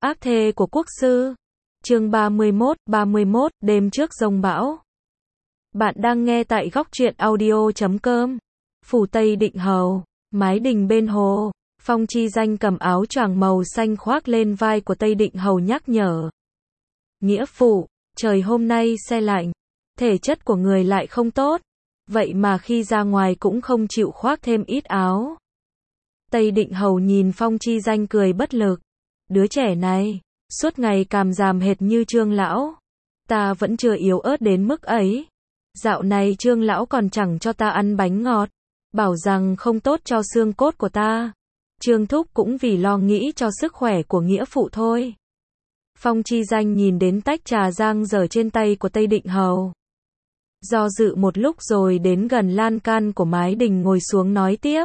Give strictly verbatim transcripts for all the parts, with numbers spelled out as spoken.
Ác thê của quốc sư. Chương ba mươi mốt, ba mươi mốt, đêm trước giông bão. Bạn đang nghe tại góc truyện audio chấm com. Phủ Tây Định Hầu, mái đình bên hồ, Phong Chi Danh cầm áo choàng màu xanh khoác lên vai của Tây Định Hầu nhắc nhở. Nghĩa phụ, trời hôm nay se lạnh, thể chất của người lại không tốt, vậy mà khi ra ngoài cũng không chịu khoác thêm ít áo. Tây Định Hầu nhìn Phong Chi Danh cười bất lực. Đứa trẻ này, suốt ngày càm ràm hệt như Trương lão. Ta vẫn chưa yếu ớt đến mức ấy. Dạo này Trương lão còn chẳng cho ta ăn bánh ngọt, bảo rằng không tốt cho xương cốt của ta. Trương thúc cũng vì lo nghĩ cho sức khỏe của nghĩa phụ thôi. Phong Chi Danh nhìn đến tách trà giang dở trên tay của Tây Định Hầu. Do dự một lúc rồi đến gần lan can của mái đình ngồi xuống nói tiếp.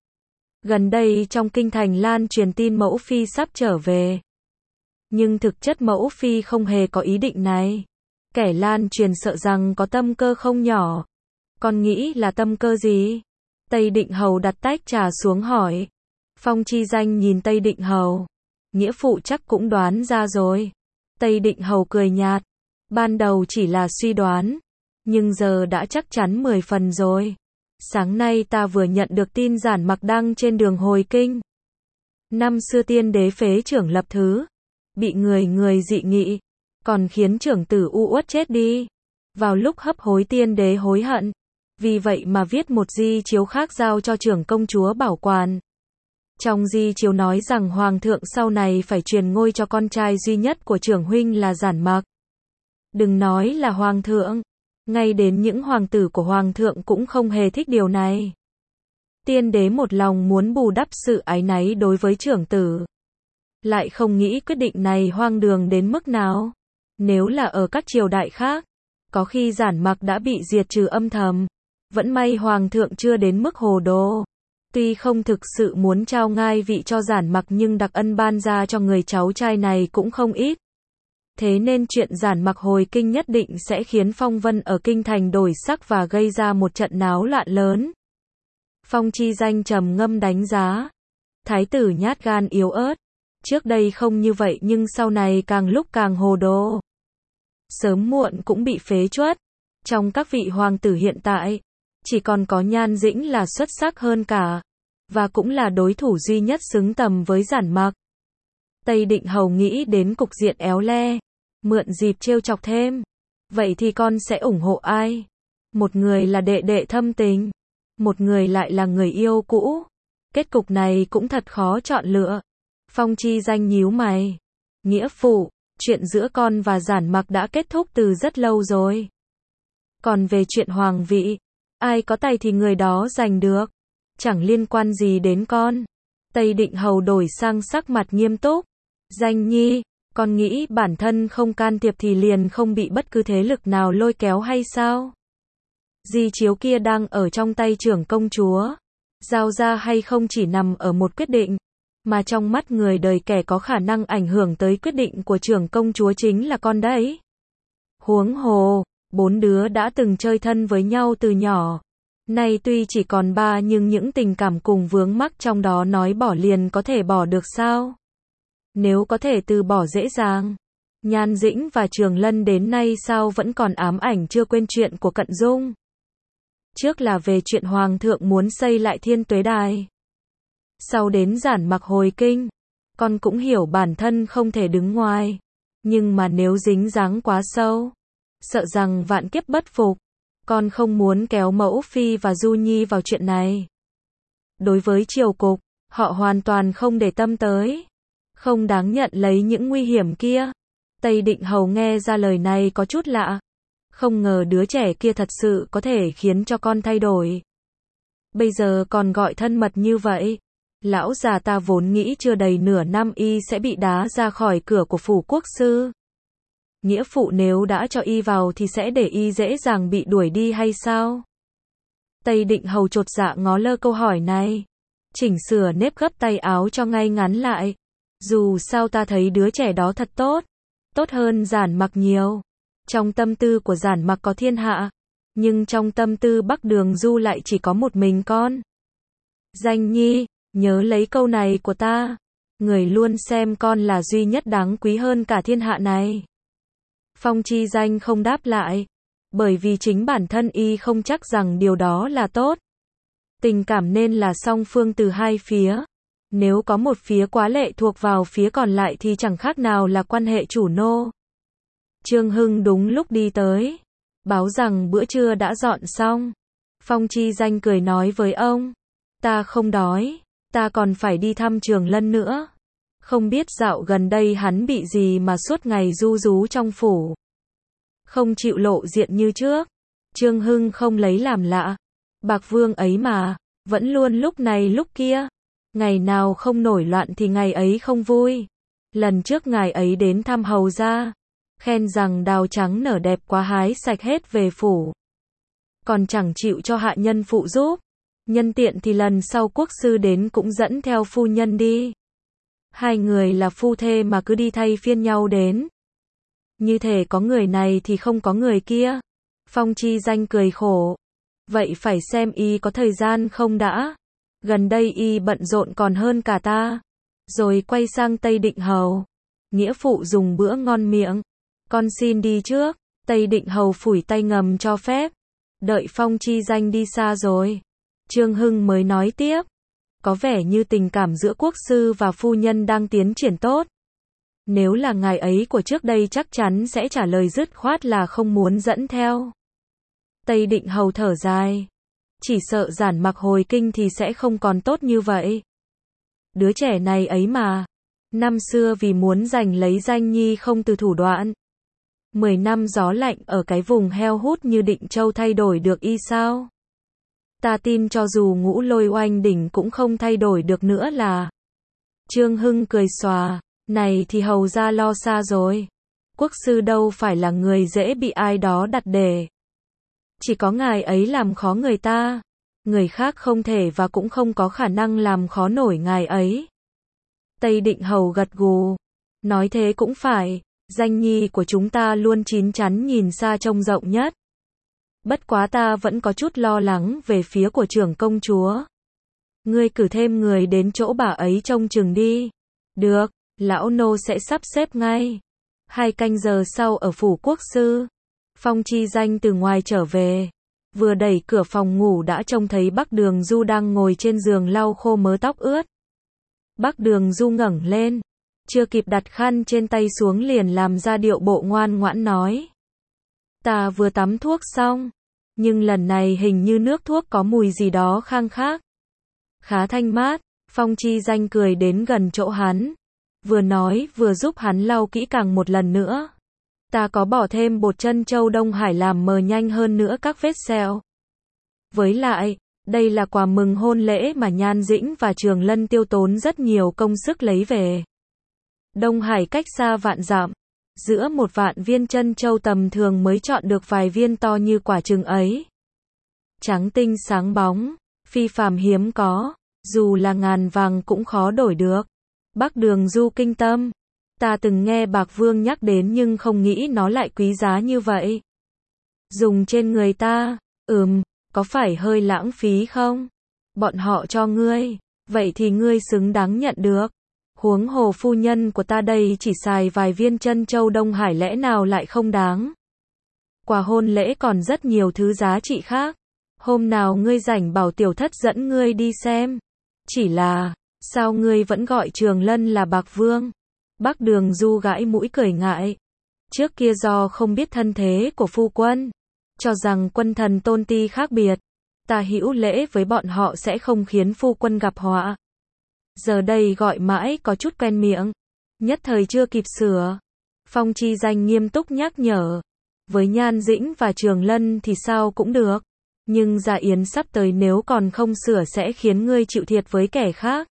Gần đây trong kinh thành lan truyền tin mẫu phi sắp trở về. Nhưng thực chất mẫu phi không hề có ý định này. Kẻ lan truyền sợ rằng có tâm cơ không nhỏ. Con nghĩ là tâm cơ gì? Tây Định Hầu đặt tách trà xuống hỏi. Phong Chi Danh nhìn Tây Định Hầu. Nghĩa phụ chắc cũng đoán ra rồi. Tây Định Hầu cười nhạt. Ban đầu chỉ là suy đoán. Nhưng giờ đã chắc chắn mười phần rồi. Sáng nay ta vừa nhận được tin Giản Mặc đăng trên đường hồi kinh. Năm xưa tiên đế phế trưởng lập thứ. Bị người người dị nghị. Còn khiến trưởng tử u uất chết đi. Vào lúc hấp hối tiên đế hối hận. Vì vậy mà viết một di chiếu khác giao cho trưởng công chúa bảo quản. Trong di chiếu nói rằng hoàng thượng sau này phải truyền ngôi cho con trai duy nhất của trưởng huynh là Giản Mặc. Đừng nói là hoàng thượng. Ngay đến những hoàng tử của hoàng thượng cũng không hề thích điều này. Tiên đế một lòng muốn bù đắp sự áy náy đối với trưởng tử. Lại không nghĩ quyết định này hoang đường đến mức nào. Nếu là ở các triều đại khác, có khi Giản Mặc đã bị diệt trừ âm thầm. Vẫn may hoàng thượng chưa đến mức hồ đồ. Tuy không thực sự muốn trao ngai vị cho Giản Mặc nhưng đặc ân ban ra cho người cháu trai này cũng không ít. Thế nên chuyện Giản Mặc hồi kinh nhất định sẽ khiến phong vân ở kinh thành đổi sắc và gây ra một trận náo loạn lớn. Phong Chi Danh trầm ngâm đánh giá. Thái tử nhát gan yếu ớt. Trước đây không như vậy nhưng sau này càng lúc càng hồ đồ. Sớm muộn cũng bị phế truất. Trong các vị hoàng tử hiện tại, chỉ còn có Nhan Dĩnh là xuất sắc hơn cả. Và cũng là đối thủ duy nhất xứng tầm với Giản Mặc. Tây Định Hầu nghĩ đến cục diện éo le. Mượn dịp trêu chọc thêm. Vậy thì con sẽ ủng hộ ai? Một người là đệ đệ thâm tình. Một người lại là người yêu cũ. Kết cục này cũng thật khó chọn lựa. Phong Chi Danh nhíu mày. Nghĩa phụ, chuyện giữa con và Giản Mặc đã kết thúc từ rất lâu rồi. Còn về chuyện hoàng vị, ai có tay thì người đó giành được. Chẳng liên quan gì đến con. Tây Định Hầu đổi sang sắc mặt nghiêm túc. Danh nhi, con nghĩ bản thân không can thiệp thì liền không bị bất cứ thế lực nào lôi kéo hay sao? Di chiếu kia đang ở trong tay trưởng công chúa. Giao ra hay không chỉ nằm ở một quyết định. Mà trong mắt người đời kẻ có khả năng ảnh hưởng tới quyết định của trưởng công chúa chính là con đấy. Huống hồ, bốn đứa đã từng chơi thân với nhau từ nhỏ. Nay tuy chỉ còn ba nhưng những tình cảm cùng vướng mắc trong đó nói bỏ liền có thể bỏ được sao? Nếu có thể từ bỏ dễ dàng. Nhan Dĩnh và Trường Lân đến nay sao vẫn còn ám ảnh chưa quên chuyện của Cận Dung. Trước là về chuyện hoàng thượng muốn xây lại Thiên Tuế Đài. Sau đến Giản Mặc hồi kinh. Con cũng hiểu bản thân không thể đứng ngoài. Nhưng mà nếu dính dáng quá sâu, sợ rằng vạn kiếp bất phục. Con không muốn kéo mẫu phi và Du Nhi vào chuyện này. Đối với triều cục, họ hoàn toàn không để tâm tới. Không đáng nhận lấy những nguy hiểm kia. Tây Định Hầu nghe ra lời này có chút lạ. Không ngờ đứa trẻ kia thật sự có thể khiến cho con thay đổi. Bây giờ còn gọi thân mật như vậy. Lão già ta vốn nghĩ chưa đầy nửa năm y sẽ bị đá ra khỏi cửa của phủ quốc sư. Nghĩa phụ nếu đã cho y vào thì sẽ để y dễ dàng bị đuổi đi hay sao? Tây Định Hầu chột dạ ngó lơ câu hỏi này. Chỉnh sửa nếp gấp tay áo cho ngay ngắn lại. Dù sao ta thấy đứa trẻ đó thật tốt. Tốt hơn Giản Mặc nhiều. Trong tâm tư của Giản Mặc có thiên hạ. Nhưng trong tâm tư Bắc Đường Du lại chỉ có một mình con. Danh nhi, nhớ lấy câu này của ta. người luôn xem con là duy nhất đáng quý hơn cả thiên hạ này. Phong Chi Danh không đáp lại, bởi vì chính bản thân y không chắc rằng điều đó là tốt. Tình cảm nên là song phương từ hai phía. Nếu có một phía quá lệ thuộc vào phía còn lại thì chẳng khác nào là quan hệ chủ nô. Trương Hưng đúng lúc đi tới, báo rằng bữa trưa đã dọn xong. Phong Chi Danh cười nói với ông, ta không đói, ta còn phải đi thăm Trường Lân nữa. Không biết dạo gần đây hắn bị gì mà suốt ngày ru rú trong phủ. Không chịu lộ diện như trước. Trương Hưng không lấy làm lạ. Bạc Vương ấy mà, vẫn luôn lúc này lúc kia. Ngày nào không nổi loạn thì ngày ấy không vui. Lần trước ngài ấy đến thăm hầu gia, khen rằng đào trắng nở đẹp quá hái sạch hết về phủ. Còn chẳng chịu cho hạ nhân phụ giúp. Nhân tiện thì lần sau quốc sư đến cũng dẫn theo phu nhân đi. Hai người là phu thê mà cứ đi thay phiên nhau đến. Như thể có người này thì không có người kia. Phong Chi Danh cười khổ. Vậy phải xem y có thời gian không đã. Gần đây y bận rộn còn hơn cả ta. Rồi quay sang Tây Định Hầu. Nghĩa phụ dùng bữa ngon miệng. Con xin đi trước. Tây Định Hầu phủi tay ngầm cho phép. Đợi Phong Chi Danh đi xa rồi, Trương Hưng mới nói tiếp. Có vẻ như tình cảm giữa quốc sư và phu nhân đang tiến triển tốt. Nếu là ngài ấy của trước đây chắc chắn sẽ trả lời dứt khoát là không muốn dẫn theo. Tây Định Hầu thở dài. Chỉ sợ Giản Mặc hồi kinh thì sẽ không còn tốt như vậy. Đứa trẻ này ấy mà. Năm xưa vì muốn giành lấy danh nhi không từ thủ đoạn. Mười năm gió lạnh ở cái vùng heo hút như Định Châu thay đổi được y sao? Ta tin cho dù Ngũ Lôi Oanh đỉnh cũng không thay đổi được nữa là. Trương Hưng cười xòa. Này thì hầu ra lo xa rồi. Quốc sư đâu phải là người dễ bị ai đó đặt đề. Chỉ có ngài ấy làm khó người ta. Người khác không thể và cũng không có khả năng làm khó nổi ngài ấy. Tây Định Hầu gật gù. Nói thế cũng phải. Danh nhi của chúng ta luôn chín chắn nhìn xa trông rộng nhất. Bất quá ta vẫn có chút lo lắng về phía của trưởng công chúa. Ngươi cử thêm người đến chỗ bà ấy trông chừng đi. Được, lão nô sẽ sắp xếp ngay. Hai canh giờ sau ở phủ quốc sư, Phong Chi Danh từ ngoài trở về. Vừa đẩy cửa phòng ngủ đã trông thấy Bắc Đường Du đang ngồi trên giường lau khô mớ tóc ướt. Bắc Đường Du ngẩng lên. Chưa kịp đặt khăn trên tay xuống liền làm ra điệu bộ ngoan ngoãn nói. Ta vừa tắm thuốc xong. Nhưng lần này hình như nước thuốc có mùi gì đó khang khác. Khá thanh mát. Phong Chi Danh cười đến gần chỗ hắn. Vừa nói vừa giúp hắn lau kỹ càng một lần nữa. Ta có bỏ thêm bột trân châu Đông Hải làm mờ nhanh hơn nữa các vết sẹo. Với lại, đây là quà mừng hôn lễ mà Nhan Dĩnh và Trường Lân tiêu tốn rất nhiều công sức lấy về. Đông Hải cách xa vạn dặm, giữa một vạn viên trân châu tầm thường mới chọn được vài viên to như quả trứng ấy. Trắng tinh sáng bóng, phi phàm hiếm có, dù là ngàn vàng cũng khó đổi được. Bắc Đường Du kinh tâm. Ta từng nghe Bạc Vương nhắc đến nhưng không nghĩ nó lại quý giá như vậy. Dùng trên người ta, ừm, có phải hơi lãng phí không? Bọn họ cho ngươi, vậy thì ngươi xứng đáng nhận được. Huống hồ phu nhân của ta đây chỉ xài vài viên trân châu Đông Hải lẽ nào lại không đáng. Quà hôn lễ còn rất nhiều thứ giá trị khác. Hôm nào ngươi rảnh bảo tiểu thất dẫn ngươi đi xem. Chỉ là, sao ngươi vẫn gọi Trường Lân là Bạc Vương? Bắc Đường Du gãi mũi cười ngại. Trước kia do không biết thân thế của phu quân, cho rằng quân thần tôn ti khác biệt, ta hữu lễ với bọn họ sẽ không khiến phu quân gặp họa. Giờ đây gọi mãi có chút quen miệng, nhất thời chưa kịp sửa. Phong Chi Danh nghiêm túc nhắc nhở. Với Nhan Dĩnh và Trường Lân thì sao cũng được, nhưng Gia Yến sắp tới nếu còn không sửa sẽ khiến ngươi chịu thiệt với kẻ khác.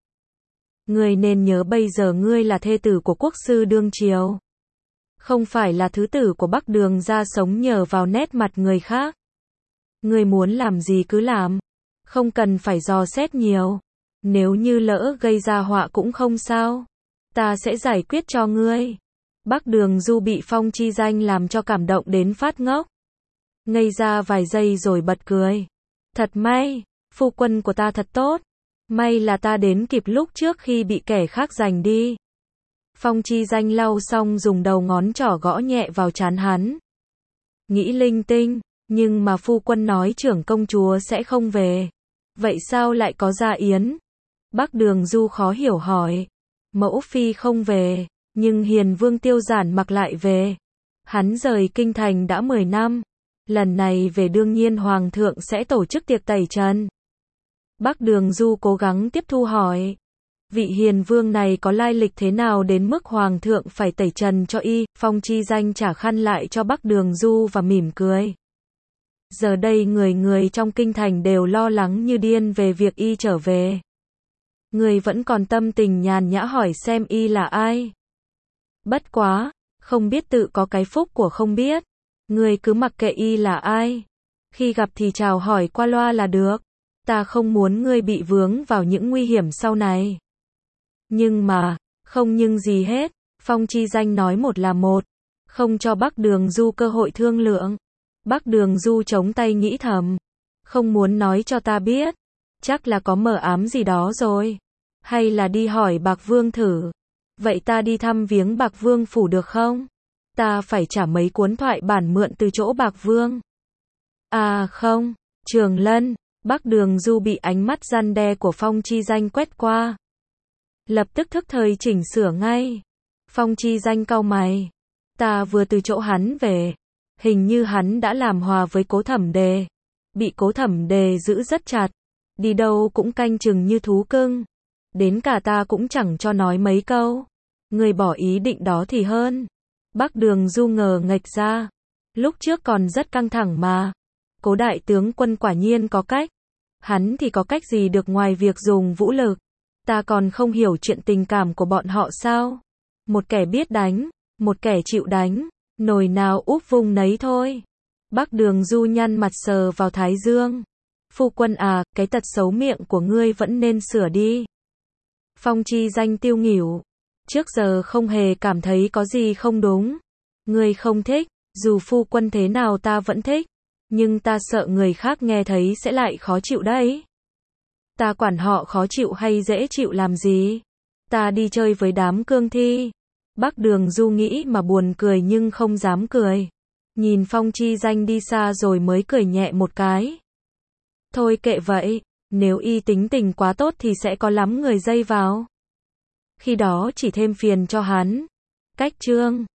Ngươi nên nhớ bây giờ ngươi là thê tử của quốc sư đương triều, không phải là thứ tử của Bắc Đường gia sống nhờ vào nét mặt người khác. Ngươi muốn làm gì cứ làm, không cần phải dò xét nhiều. Nếu như lỡ gây ra họa cũng không sao, ta sẽ giải quyết cho ngươi. Bắc Đường Du bị Phong Chi Danh làm cho cảm động đến phát ngốc. Ngây ra vài giây rồi bật cười. Thật may, phu quân của ta thật tốt. May là ta đến kịp lúc trước khi bị kẻ khác giành đi. Phong Chi Danh lau xong dùng đầu ngón trỏ gõ nhẹ vào trán hắn. Nghĩ linh tinh, nhưng mà phu quân nói trưởng công chúa sẽ không về. Vậy sao lại có gia yến? Bắc Đường Du khó hiểu hỏi. Mẫu phi không về, nhưng Hiền Vương Tiêu Giản Mặc lại về. Hắn rời kinh thành đã mười năm. Lần này về đương nhiên Hoàng thượng sẽ tổ chức tiệc tẩy trần. Bắc Đường Du cố gắng tiếp thu hỏi. Vị Hiền Vương này có lai lịch thế nào đến mức Hoàng thượng phải tẩy trần cho y? Phong Chi Danh trả khăn lại cho Bắc Đường Du và mỉm cười. Giờ đây người người trong kinh thành đều lo lắng như điên về việc y trở về. Người vẫn còn tâm tình nhàn nhã hỏi xem y là ai. Bất quá, không biết tự có cái phúc của không biết. Người cứ mặc kệ y là ai. Khi gặp thì chào hỏi qua loa là được. Ta không muốn ngươi bị vướng vào những nguy hiểm sau này. Nhưng mà, không nhưng gì hết, Phong Chi Danh nói một là một, không cho Bắc Đường Du cơ hội thương lượng. Bắc Đường Du chống tay nghĩ thầm, không muốn nói cho ta biết, chắc là có mờ ám gì đó rồi, hay là đi hỏi Bạc Vương thử. Vậy ta đi thăm viếng Bạc Vương phủ được không? Ta phải trả mấy cuốn thoại bản mượn từ chỗ Bạc Vương. À không, Trường Lân. Bắc Đường Du bị ánh mắt răn đe của Phong Chi Danh quét qua. Lập tức thức thời chỉnh sửa ngay. Phong Chi Danh cau mày. Ta vừa từ chỗ hắn về. Hình như hắn đã làm hòa với Cố Thẩm Đề. Bị Cố Thẩm Đề giữ rất chặt. Đi đâu cũng canh chừng như thú cưng. Đến cả ta cũng chẳng cho nói mấy câu. Người bỏ ý định đó thì hơn. Bắc Đường Du ngờ nghệch ra. Lúc trước còn rất căng thẳng mà. Cố đại tướng quân quả nhiên có cách. Hắn thì có cách gì được ngoài việc dùng vũ lực. Ta còn không hiểu chuyện tình cảm của bọn họ sao. Một kẻ biết đánh, một kẻ chịu đánh, nồi nào úp vùng nấy thôi. Bắc Đường Du nhăn mặt sờ vào thái dương. Phu quân à, cái tật xấu miệng của ngươi vẫn nên sửa đi. Phong Chi Danh tiêu nghỉu. Trước giờ không hề cảm thấy có gì không đúng. Ngươi không thích, dù phu quân thế nào ta vẫn thích. Nhưng ta sợ người khác nghe thấy sẽ lại khó chịu đấy. Ta quản họ khó chịu hay dễ chịu làm gì? Ta đi chơi với đám cương thi. Bắc Đường Du nghĩ mà buồn cười nhưng không dám cười. Nhìn Phong Chi Danh đi xa rồi mới cười nhẹ một cái. Thôi kệ vậy, nếu y tính tình quá tốt thì sẽ có lắm người dây vào. Khi đó chỉ thêm phiền cho hắn. Cách chương